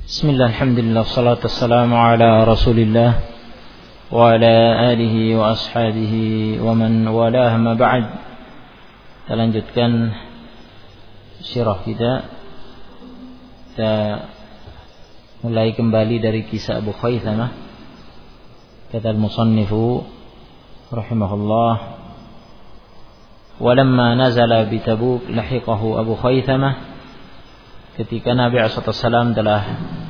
Bismillah, alhamdulillah, salatu wassalamu ala rasulillah wa ala alihi wa ashabihi wa man walah, ma ba'd. Kita lanjutkan sirah kita. Kita mulai kembali dari kisah Abu Khaythamah. Kata al-musannifu rahimahullah, walamma nazala bi Tabuk lahiqahu Abu Khaythamah. Ketika Nabi SAW telah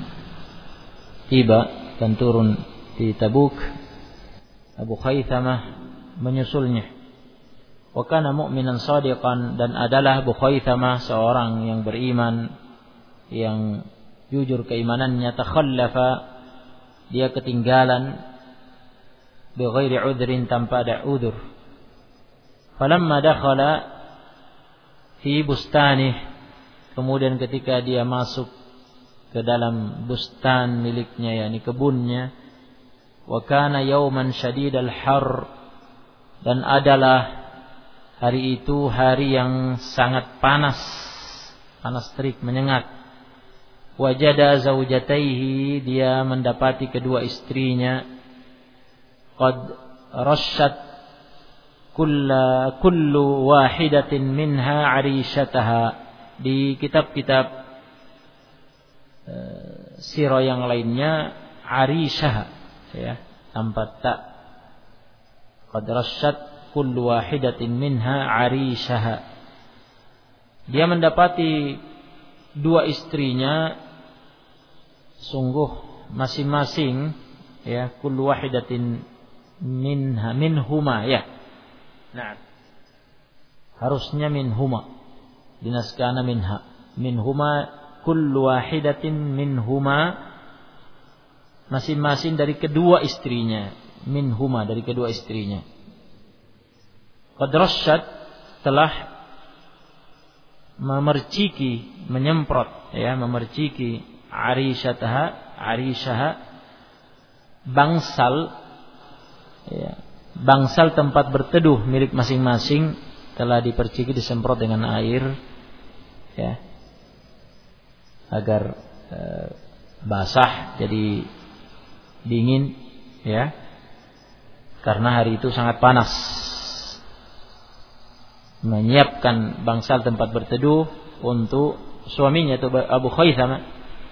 tiba dan turun di Tabuk, Abu Khaythamah menyusulnya. Wa kana mu'minan shadiqan, dan adalah Abu Khaythamah seorang yang beriman, yang jujur keimanannya. Takhallafa, dia ketinggalan, bi ghairi udhrin, tanpa ada udzur. Falamma dakhala fi bustanih, kemudian ketika dia masuk ke dalam bustan miliknya, yakni kebunnya, wa kana yauman syadidal har, dan adalah hari itu hari yang sangat panas terik, menyengat. Wajada zaujataihi, dia mendapati kedua istrinya, qad rasyat kullu wahidatin minha arishataha. Di kitab-kitab sirah yang lainnya arishah, ya, tanpa ta. Qad rasyat kullu wahidatin minha arishah. Dia mendapati dua istrinya, sungguh masing-masing, ya, kullu wahidatin minhuma, ya. Nah, harusnya minhuma, dinaskana minhuma kullu wahidatin minhuma, masing-masing dari kedua istrinya, minhuma, dari kedua istrinya. Qad rasyat, telah memerciki, menyemprot, ya, memerciki arishaha, bangsal, ya, bangsal tempat berteduh milik masing-masing, telah diperciki, disemprot dengan air, ya, agar basah, jadi dingin, ya, karena hari itu sangat panas. Menyiapkan bangsal tempat berteduh untuk suaminya, itu Abu Khaythamah.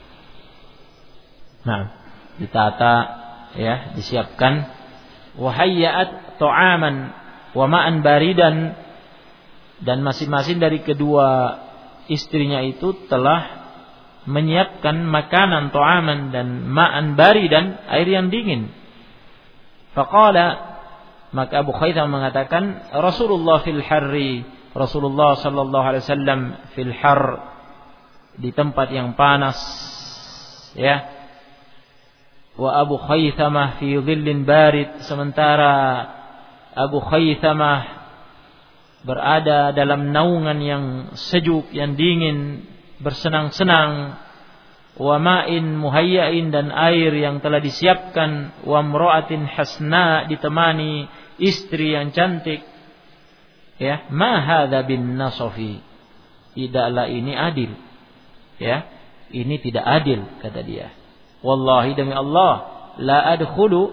Nah, ditata, ya, disiapkan. Wahayyat ta'aman wa ma'an baridan, dan masing-masing dari kedua istrinya itu telah menyiapkan makanan, ta'aman, dan ma'an baridan, air yang dingin. Faqala, maka Abu Khaythamah mengatakan, Rasulullah fil harri, Rasulullah sallallahu alaihi wasallam fil har, di tempat yang panas, ya. Wa Abu Khaythamah fi dhillin barid, sementara Abu Khaythamah berada dalam naungan yang sejuk, yang dingin, bersenang-senang. Wa ma'in muhayyain, dan air yang telah disiapkan. Wa mra'atin hasna, ditemani istri yang cantik. Ya, ma hadza bin nasafi, tidaklah ini adil. Ya, ini tidak adil, kata dia. Wallahi, demi Allah, la adkhulu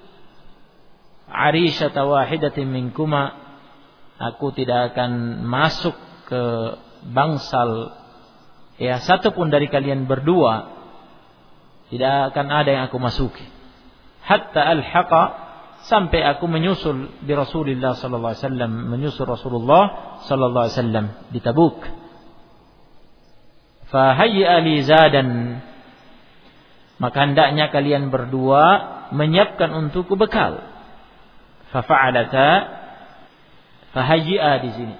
arishata wahidatin minkuma, aku tidak akan masuk ke bangsal, ya, satu pun dari kalian berdua, tidak akan ada yang aku masuki. Hatta alhaqa, sampai aku menyusul di Rasulullah sallallahu alaihi wasallam, menyusul Rasulullah sallallahu alaihi wasallam di Tabuk. Fa hayya li zadan, maka hendaknya kalian berdua menyiapkan untukku bekal. Fa fa'alata, fahayyi'a di sini.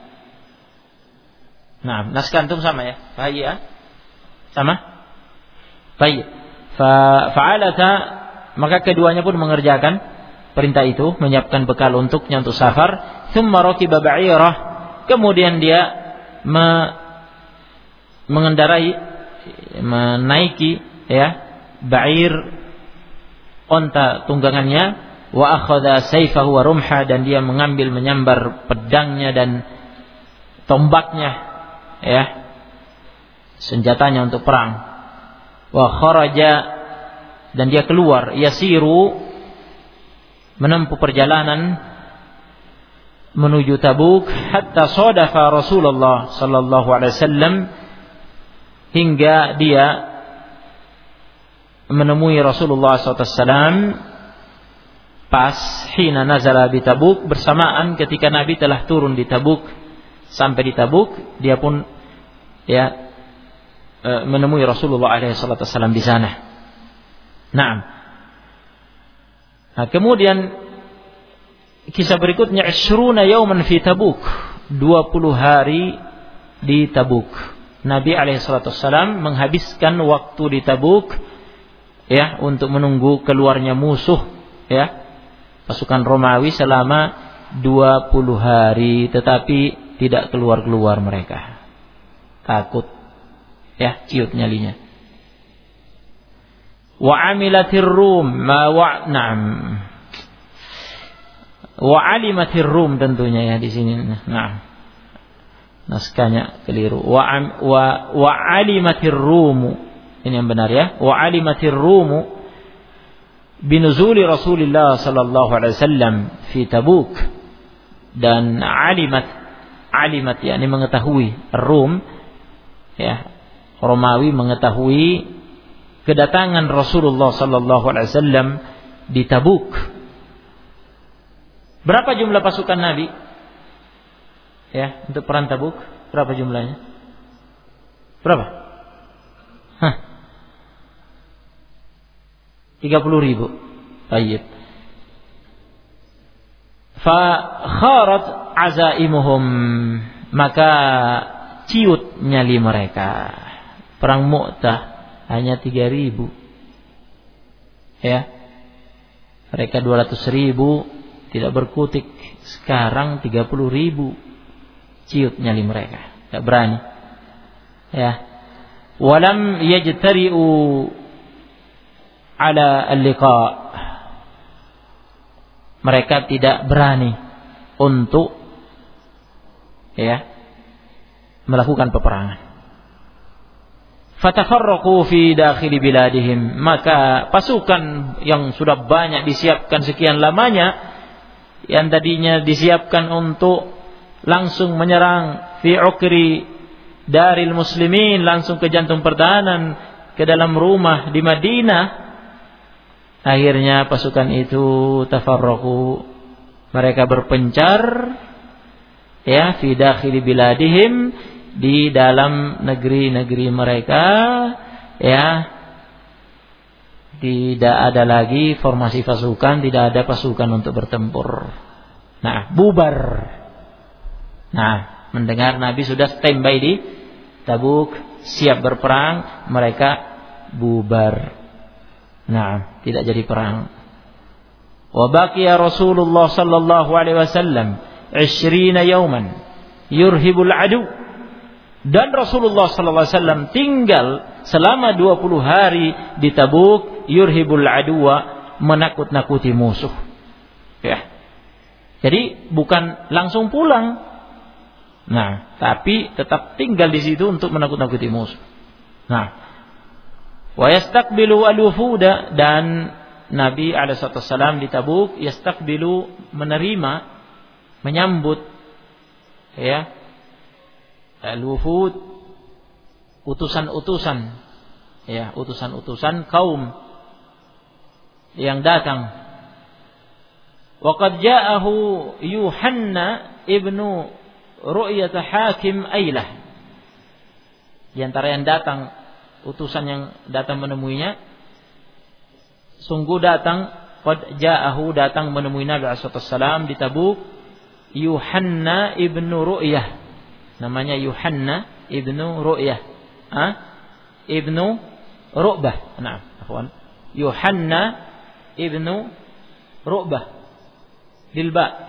Nah, naskah antum sama, ya? Fahayyi'a sama? Baik. Fa'alata, maka keduanya pun mengerjakan perintah itu, menyiapkan bekal untuknya untuk safar. Tsumma rakiba ba'irah, kemudian dia mengendarai, menaiki, ya, ba'ir, onta tunggangannya. Wa akhadha sayfahu wa rumha, dan dia mengambil, menyambar pedangnya dan tombaknya, ya, senjatanya untuk perang. Wa kharaja, dan dia keluar, yasiru, menempuh perjalanan menuju Tabuk, hatta sadafa Rasulullah sallallahu alaihi wasallam, hingga dia menemui Rasulullah SAW pas hina nazala di Tabuk, bersamaan ketika Nabi telah turun di Tabuk. Sampai di Tabuk dia pun menemui Rasulullah SAW di sana. Nah, kemudian kisah berikutnya, 20 yauman fi Tabuk, 20 hari di Tabuk. Nabi SAW menghabiskan waktu di Tabuk untuk menunggu keluarnya musuh, pasukan Romawi selama 20 hari, tetapi tidak keluar mereka. Takut, ciut nyalinya. Wa amilatir rum wa alimatir rum tentunya di sini. Nah, naskahnya keliru. Wa alimatir rumu. Ini yang benar Wa alimatir rumu binuzuli Rasulullah sallallahu alaihi wasallam fi Tabuk. Dan alimat yakni mengetahui, Rum Romawi mengetahui kedatangan Rasulullah sallallahu alaihi wasallam di Tabuk. Berapa jumlah pasukan Nabi untuk perang Tabuk? Berapa jumlahnya? Berapa? 30.000. Baik. Fa kharat azaimuhum, maka ciut nyali mereka. Perang Mu'tah hanya 3.000. Mereka 200.000 tidak berkutik. Sekarang 30.000 ciut nyali mereka. Tidak berani. Walam yajtari'u ala al-liqa, mereka tidak berani untuk melakukan peperangan. Fatafarraqu fi dakhili biladihim, maka pasukan yang sudah banyak disiapkan sekian lamanya, yang tadinya disiapkan untuk langsung menyerang fi ukri daril muslimin, langsung ke jantung pertahanan, ke dalam rumah di Madinah, akhirnya pasukan itu tafarraqu, mereka berpencar fi dakhili biladihim, di dalam negeri-negeri mereka, tidak ada lagi formasi pasukan, tidak ada pasukan untuk bertempur. Nah, bubar. Nah, mendengar Nabi sudah standby di Tabuk, siap berperang, mereka bubar. Nah, tidak jadi perang. Wa baqiya Rasulullah sallallahu alaihi wasallam 20 yauman yurhibul adu. Dan Rasulullah sallallahu alaihi wasallam tinggal selama 20 hari di Tabuk, yurhibul adwa, menakut-nakuti musuh. Jadi bukan langsung pulang. Nah, tapi tetap tinggal di situ untuk menakut-nakuti musuh. Nah, wa yastaqbilu al-wufuda, dan Nabi alaihissalam di Tabuk yastaqbilu, menerima, menyambut al-wufud, utusan-utusan utusan-utusan kaum yang datang. Wa qad ja'ahu Yuhanna ibnu Ru'yah Hakim Ailah. Di antara yang datang, utusan yang datang menemuinya, sungguh datang, qad ja'ahu, datang menemui Nabi SAW di Tabuk, Yuhanna ibnu Ru'yah, namanya Yuhanna ibnu Ru'yah, ibnu Ru'bah. Nah, afwan, Yuhanna ibnu Ru'bah bilba,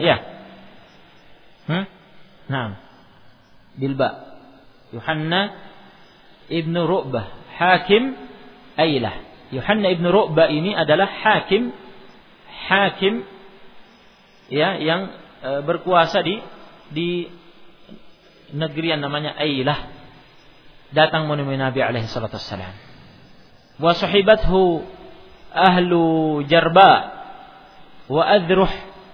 nah, bilba, Yuhanna ibnu Ru'bah Hakim Ailah. Yuhanna ibnu Ru'bah ini adalah hakim yang berkuasa di negeri yang namanya Ailah. Datang menemui Nabi alaihi salatu wassalam. wa sahibathu ahlu Jarba wa Adruh,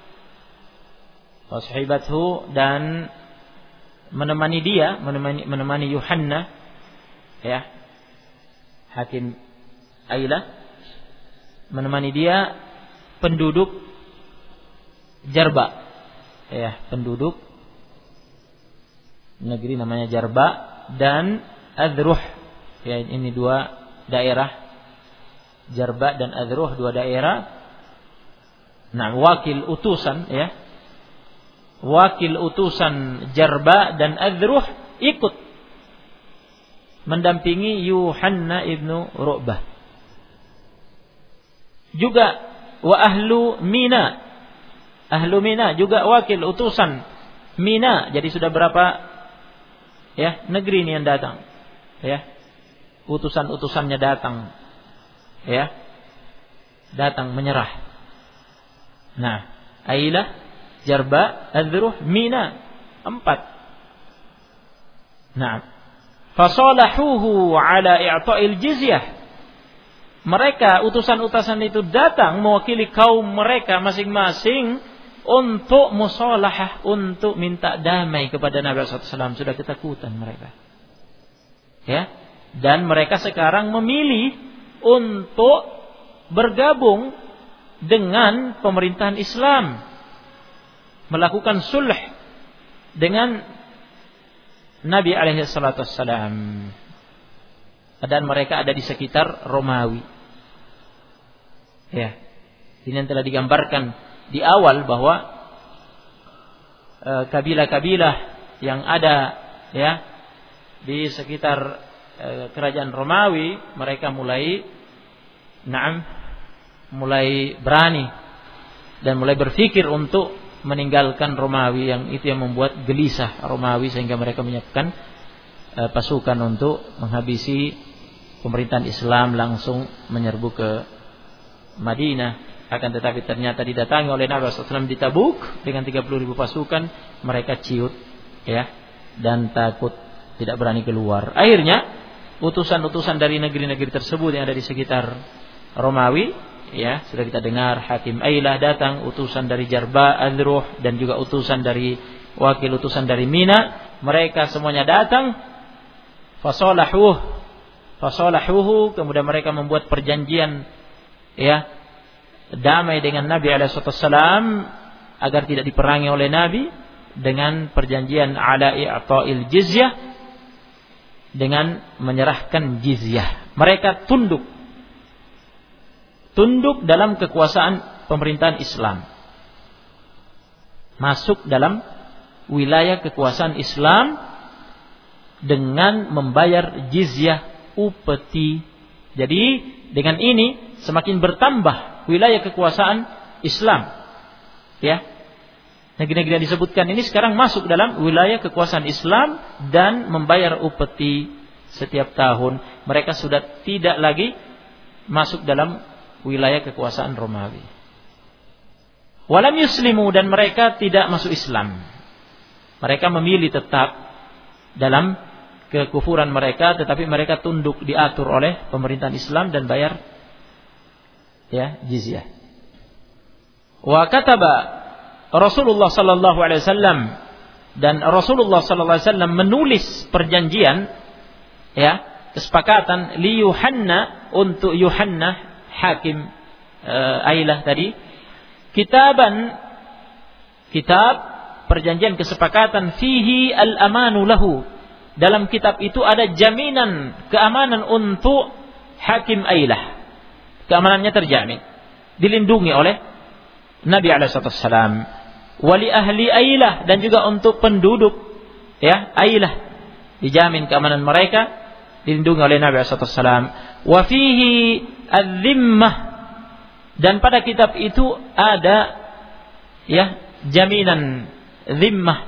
wa sahibathu, dan menemani dia, menemani Yuhanna, ya, Hakim Ailah, menemani dia penduduk Jarba, ya, penduduk negeri namanya Jarba, dan Adruh, ya, ini dua daerah, Jarba dan Adruh, dua daerah. Nah, wakil utusan, ya, wakil utusan Jarba dan Adruh ikut mendampingi Yuhanna ibnu Ru'bah. Juga wa ahlu Mina, ahlu Mina juga wakil utusan Mina. Jadi sudah berapa, ya, negeri ini yang datang, ya, utusan-utusannya datang, ya, datang menyerah. Nah, Ailah, Jarba, Adruh, Mina, 4. Nah, fasalahuhu ala i'ta'il jizyah. Mereka, utusan-utusan itu datang mewakili kaum mereka masing-masing untuk musalahah, untuk minta damai kepada Nabi SAW. Sudah ketakutan mereka, ya, dan mereka sekarang memilih untuk bergabung dengan pemerintahan Islam, melakukan sulh dengan Nabi SAW. Dan mereka ada di sekitar Romawi, ya. Ini yang telah digambarkan di awal bahwa kabilah-kabilah yang ada, ya, di sekitar kerajaan Romawi, mereka mulai berani dan mulai berpikir untuk meninggalkan Romawi, yang itu yang membuat gelisah Romawi sehingga mereka menyiapkan pasukan untuk menghabisi pemerintahan Islam, langsung menyerbu ke Madinah. Akan tetapi ternyata didatangi oleh Nabi SAW di Tabuk dengan 30.000 pasukan. Mereka ciut, ya, dan takut, tidak berani keluar. Akhirnya utusan-utusan dari negeri-negeri tersebut yang ada di sekitar Romawi, ya, sudah kita dengar, Hakim Ailah datang, utusan dari Jarba, Adruh, dan juga utusan dari wakil utusan dari Mina. Mereka semuanya datang, fasalahuhu, kemudian mereka membuat perjanjian, ya, damai dengan Nabi SAW agar tidak diperangi oleh Nabi, dengan perjanjian ala i'ta'il jizyah, dengan menyerahkan jizyah. Mereka tunduk dalam kekuasaan pemerintahan Islam, masuk dalam wilayah kekuasaan Islam dengan membayar jizyah, upeti. Jadi dengan ini semakin bertambah wilayah kekuasaan Islam, ya. Negeri-negeri yang disebutkan ini sekarang masuk dalam wilayah kekuasaan Islam dan membayar upeti setiap tahun. Mereka sudah tidak lagi masuk dalam wilayah kekuasaan Romawi. Walam yuslimu, dan mereka tidak masuk Islam. Mereka memilih tetap dalam kekufuran mereka, tetapi mereka tunduk, diatur oleh pemerintahan Islam dan bayar, ya, jizyah. Wa kataba Rasulullah sallallahu alaihi wasallam, dan Rasulullah sallallahu alaihi wasallam menulis perjanjian, ya, kesepakatan li Yuhanna, untuk Yuhanna Hakim Ailah tadi, kitab perjanjian kesepakatan, fihi al-amanu lahu, dalam kitab itu ada jaminan keamanan untuk Hakim Ailah. Keamanannya terjamin, dilindungi oleh Nabi SAW. Wali ahli Ailah, dan juga untuk penduduk, ya, Ailah, dijamin keamanan mereka, dilindungi oleh Nabi SAW. Wa fihi al-zimmah, dan pada kitab itu ada, ya, jaminan zimmah,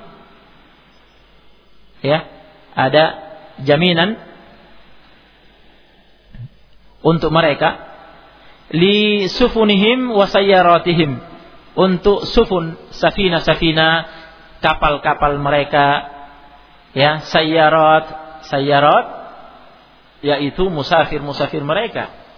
ya, ada jaminan untuk mereka, li sufunihim wa sayyaratihim, untuk sufun, safina kapal-kapal mereka, ya, sayyarat yaitu musafir mereka,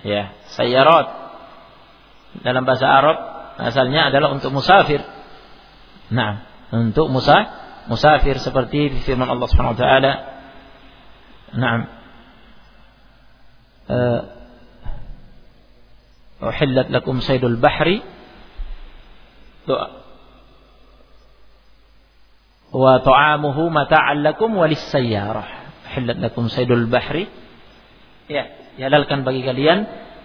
Ya, sayyarat dalam bahasa Arab asalnya adalah untuk musafir. Nah, untuk musafir seperti firman Allah Subhanahu wa taala. Naam. Uhillat lakum saydul bahri wa ta'amuhu mata'an lakum walis-sayyarah. Uhillat lakum saydul bahri. Ya, dihalalkan bagi kalian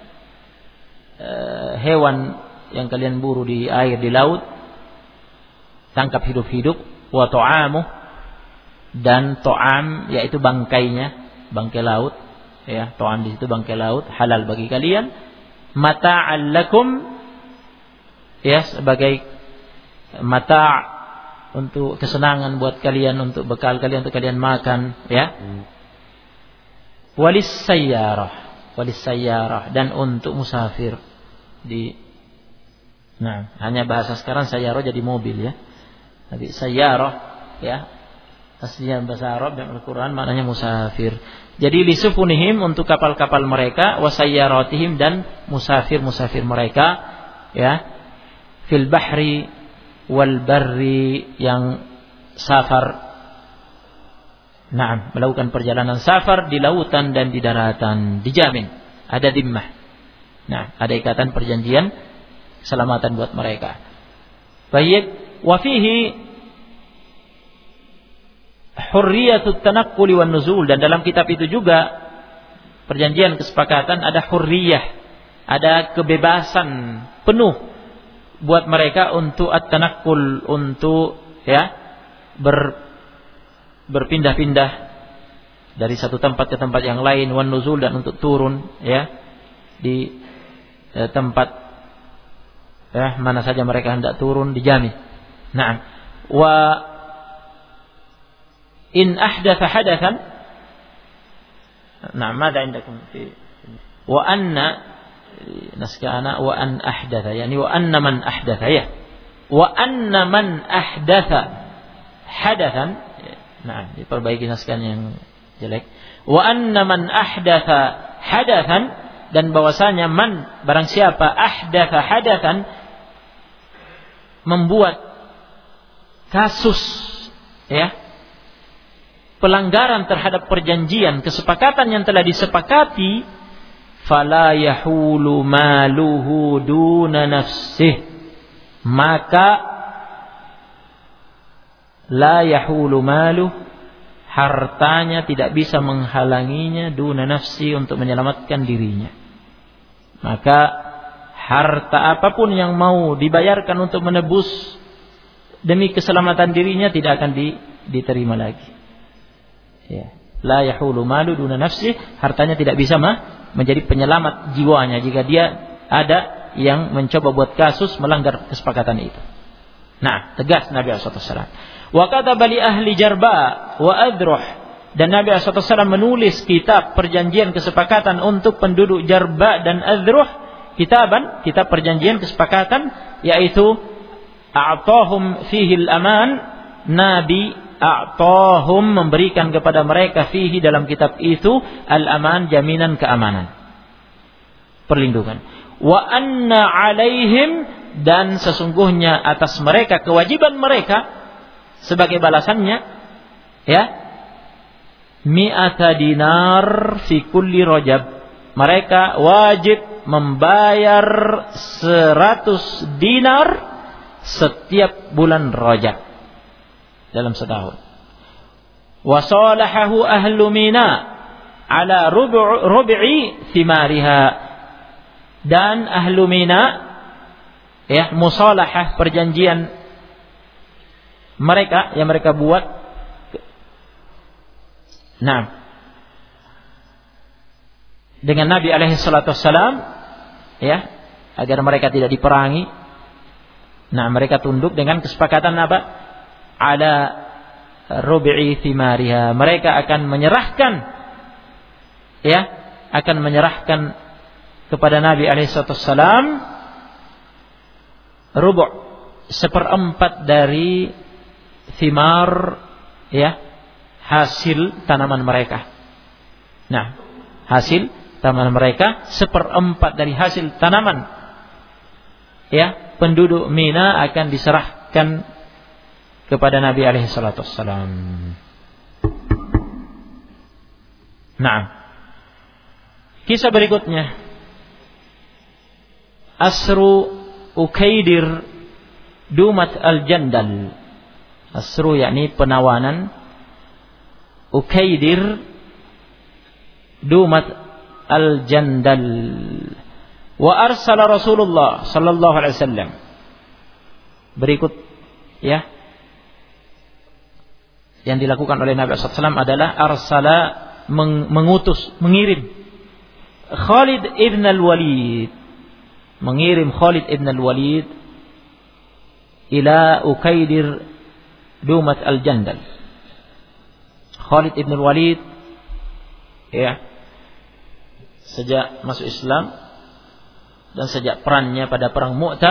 hewan yang kalian buru di air, di laut, tangkap hidup-hidup, wa ta'amuh, dan ta'am yaitu bangkainya, bangkai laut, ya, ta'am di situ bangkai laut, halal bagi kalian, mata'an lakum, ya, sebagai mata' untuk kesenangan buat kalian, untuk bekal kalian, untuk kalian makan, ya. Walis sayyarah, dan untuk musafir nah, hanya bahasa sekarang sayyarah jadi mobil, ya. Tapi sayyarah, ya, aslinya bahasa Arab dan Al-Quran maknanya musafir. Jadi lisufunihim, untuk kapal-kapal mereka, wasayyaratihim, dan musafir-musafir mereka, ya, fil bahri wal barri, yang safar. Nah, melakukan perjalanan safar di lautan dan di daratan, dijamin, ada dimmah. Nah, ada ikatan perjanjian keselamatan buat mereka. Baik, wa fihi hurriyatut tanaqquli wan nuzul, dan dalam kitab itu juga perjanjian kesepakatan ada hurriyah, ada kebebasan penuh buat mereka untuk at-tanaqqul, untuk, ya, berpindah-pindah dari satu tempat ke tempat yang lain, wan nuzul, dan untuk turun, ya, di tempat, ya, mana saja mereka hendak turun, dijamin. Nah, wa in ahdatha hadathan, nah, mada indakum fi wa anna naskana wa an ahdatha, yani wa anna man ahdatha, ya, wa anna man ahdatha hadathan. Nah, diperbaiki naskah yang jelek. Wa anna man ahdatha hadathan, dan bahwasanya man, barang siapa, ahdatha hadathan, membuat kasus, ya, pelanggaran terhadap perjanjian kesepakatan yang telah disepakati, fala yahulu maluhu duna nafsih, maka la yahulu maluh, hartanya tidak bisa menghalanginya, duna nafsi, untuk menyelamatkan dirinya. Maka harta apapun yang mau dibayarkan untuk menebus demi keselamatan dirinya tidak akan diterima lagi. Ya. La yahulu malu duna nafsi, hartanya tidak bisa menjadi penyelamat jiwanya jika dia ada yang mencoba buat kasus melanggar kesepakatan itu. Nah, tegas Nabi SAW. Wa kataba li ahli Jarba wa Adruh, dan Nabi SAW menulis kitab perjanjian kesepakatan untuk penduduk Jarba dan Adruh, kitab perjanjian kesepakatan, yaitu a'tahum fihil aman, Nabi a'tahum, memberikan kepada mereka, fihi, dalam kitab itu, al-aman, jaminan keamanan, perlindungan. Wa anna alaihim, dan sesungguhnya atas mereka, kewajiban mereka sebagai balasannya, ya, mi'ata dinar fi kulli rajab, mereka wajib membayar 100 dinar setiap bulan Rajab dalam setahun. Wa salahahu ahlu Mina ala rub'i thimariha, dan ahlu Mina, ya, musalahah, perjanjian mereka yang mereka buat, nah, dengan Nabi alaihi salatu wassalam, ya, agar mereka tidak diperangi. Nah, mereka tunduk dengan kesepakatan apa? Ala rub'i thimariha, mereka akan menyerahkan, ya, akan menyerahkan kepada Nabi alaihi salatu wassalam rubu', 1/4 dari thimar, ya, hasil tanaman mereka. Nah, hasil tanaman mereka, 1/4 dari hasil tanaman ya penduduk Mina akan diserahkan kepada Nabi alaihi salatu wassalam. Nah, kisah berikutnya, Asru Ukaidir Dumat al-Jandal. Asru yakni penawanan, Ukaidir Dumat al-Jandal. Wa arsala Rasulullah sallallahu alaihi wasallam. Berikut ya yang dilakukan oleh Nabi sallallahu alaihi wasallam adalah arsala, mengutus, mengirim Khalid ibn al-Walid, mengirim Khalid ibn al-Walid ila Ukaidir Dumat al-Jandal. Khalid ibn al-Walid ya sejak masuk Islam dan sejak perannya pada perang Mu'tah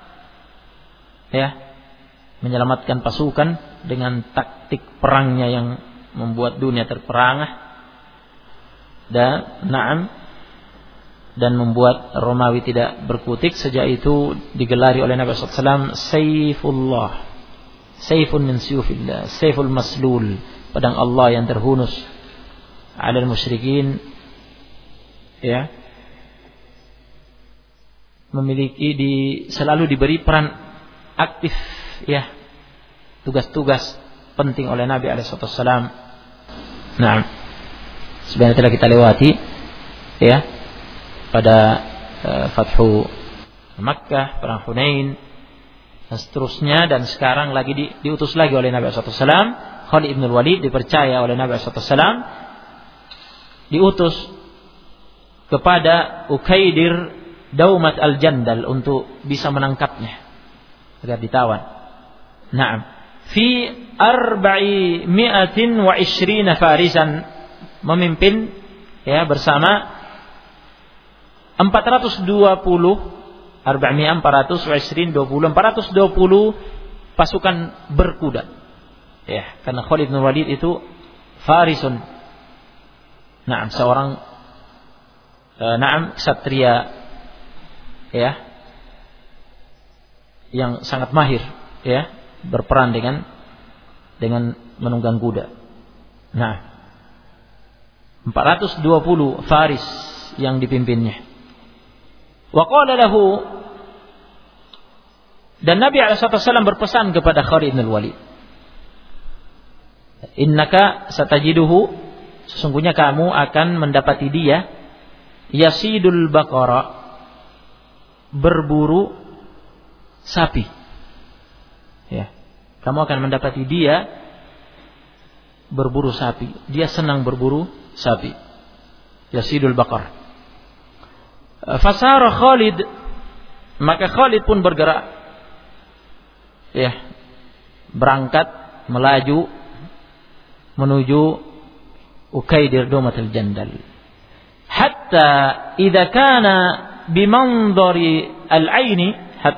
ya menyelamatkan pasukan dengan taktik perangnya yang membuat dunia terperangah dan membuat Romawi tidak berkutik. Sejak itu digelari oleh Nabi SAW Saifullah, Saifun min suyufillah, Saiful maslul, pedang Allah yang terhunus alal musyrikin ya, selalu diberi peran aktif ya, tugas-tugas penting oleh Nabi SAW. Nah, sebenarnya telah kita lewati ya pada Fathu Makkah, perang Hunain dan seterusnya, dan sekarang lagi diutus lagi oleh Nabi SAW. Khalid ibn Walid dipercaya oleh Nabi SAW, diutus kepada Ukaidir Daumat al-Jandal untuk bisa menangkapnya agar ditawan. Naam, fi 420 farisan, memimpin ya bersama 420 pasukan berkuda. Ya, karena Khalid bin Walid itu farisun. Naam, seorang ksatria ya yang sangat mahir ya berperan dengan menunggang kuda. Nah, 420 faris yang dipimpinnya. Wa qala lahu, dan Nabi SAW berpesan kepada Khalid bin Walid, innaka satajiduhu, sesungguhnya kamu akan mendapati dia yasidul baqara, berburu sapi. Ya, kamu akan mendapati dia berburu sapi. Dia senang berburu sapi. Yasidul baqar. Fasara Khalid, maka Khalid pun bergerak. Ya, berangkat melaju menuju Ukaidir Dumat al-Jandal. Hatta idza kana bimanzari al-aini,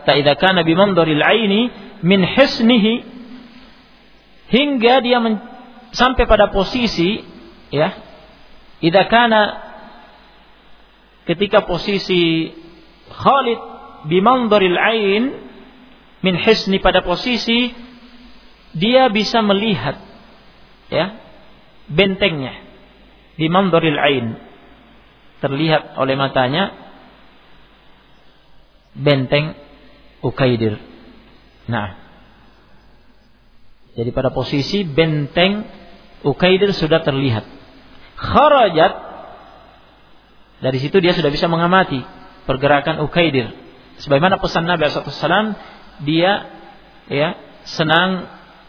min hisnihi, hingga dia sampai pada posisi ya, idza kana, ketika posisi Khalid bimanzaril ain min hisni, pada posisi dia bisa melihat ya bentengnya, bimanzaril ain, terlihat oleh matanya benteng Ukaidir. Nah, jadi pada posisi benteng Ukaidir sudah terlihat. Kharajat, dari situ dia sudah bisa mengamati pergerakan Ukaidir. Sebagaimana pesan Nabi SAW, dia ya senang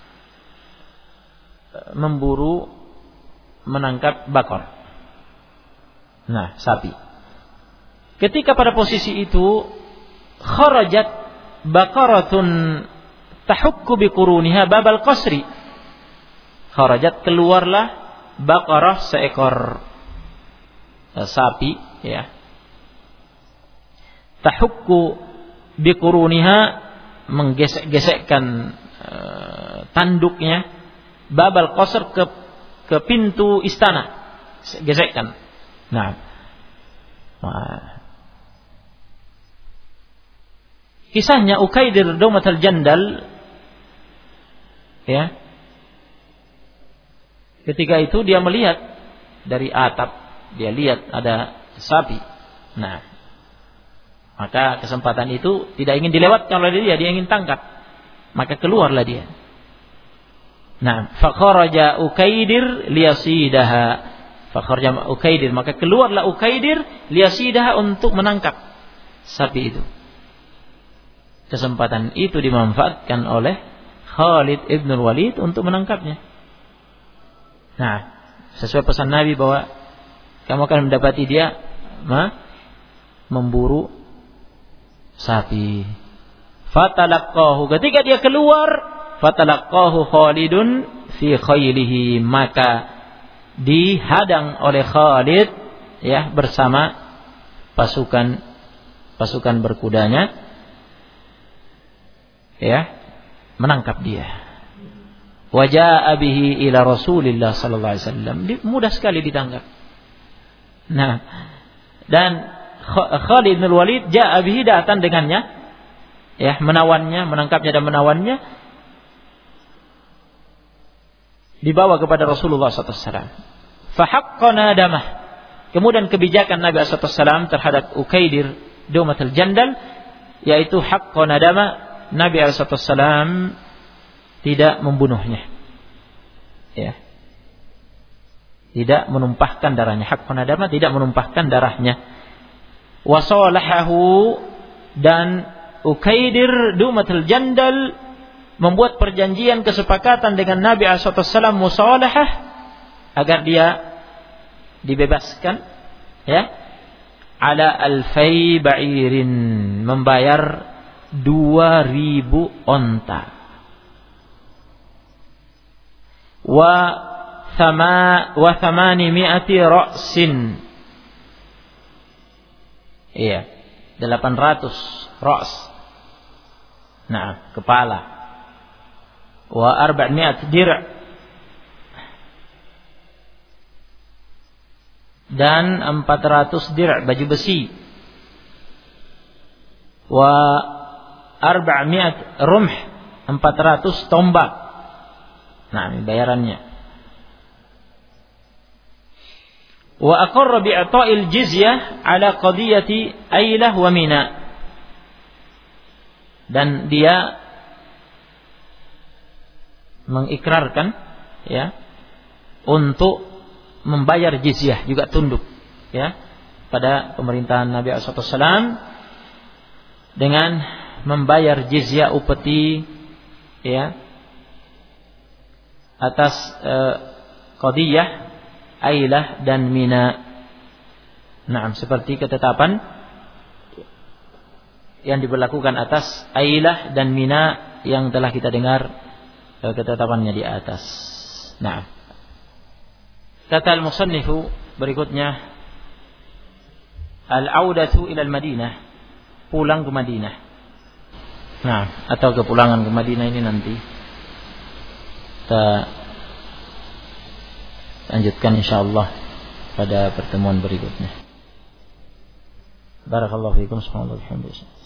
memburu, menangkap bakor. Nah, sapi. Ketika pada posisi itu, kharajat baqaratun tahukku biquruniha babal qasri. Kharajat, keluarlah baqarah, seekor sapi ya, tahukku biquruniha, menggesek-gesekkan tanduknya, babal qasr, ke pintu istana, gesekkan. Nah, Kisahnya Ukaidir Daumatul Jandal, ya. Ketika itu dia melihat dari atap, dia lihat ada sapi. Nah, maka kesempatan itu tidak ingin dilewatkan oleh dia ingin tangkap. Maka keluarlah dia. Nah, fakharaja Ukaidir liyasidaha. Fakharaja Ukaidir, maka keluarlah Ukaidir liyasidaha untuk menangkap sapi itu. Kesempatan itu dimanfaatkan oleh Khalid ibn Walid untuk menangkapnya. Nah, sesuai pesan Nabi bahwa kamu akan mendapati dia memburu sapi. Fatalaqahu, ketika dia keluar, fatalaqahu Khalidun fi khailihi, maka dihadang oleh Khalid, ya, bersama pasukan berkudanya, ya, menangkap dia. Waja'a bihi ila Rasulillah sallallahu alaihi wasallam, mudah sekali ditangkap. Nah, dan Khalid bin Walid ja'a bihi, datang dengannya, ya, menawannya, menangkapnya dan menawannya, dibawa kepada Rasulullah sallallahu alaihi wasallam. Fa haqqana damah, kemudian kebijakan Nabi sallallahu alaihi wasallam terhadap Ukaidir Daumatul Jandal, yaitu haqqana damah, Nabi sallallahu alaihi wasallam tidak membunuhnya, ya, tidak menumpahkan darahnya. Haqqana damah, tidak menumpahkan darahnya. Wasalahahu, dan Ukaidir Daumatul Jandal membuat perjanjian kesepakatan dengan Nabi sallallahu alaihi wasallam, musalahah, agar dia dibebaskan, ya, ala alfai ba'irin, membayar 2000 onta, wa 800 ra'sin, iya, 800 ra's, nah, kepala, wa 400 dir', dan 400 dir', baju besi, wa 400 rumh, 400 tombak. Nah, ini bayarannya. Wa aqarra bi'ata'il jizyah ala qadiyati Ailah wa Mina, dan dia mengikrarkan, ya, untuk membayar jizyah, juga tunduk, ya, pada pemerintahan Nabi sallallahu alaihi wasallam dengan membayar jizyah upeti, ya, atas qadiyah Ailah dan Mina. Nah, seperti ketetapan yang diberlakukan atas Ailah dan Mina yang telah kita dengar ketetapannya di atas. Nah, kata al-musannifu berikutnya, al-audatu ila al-Madinah, pulang ke Madinah. Nah, atau kepulangan ke Madinah ini nanti kita lanjutkan insyaallah pada pertemuan berikutnya. Barakallahu fiikum, subhanallah walhamdulillah.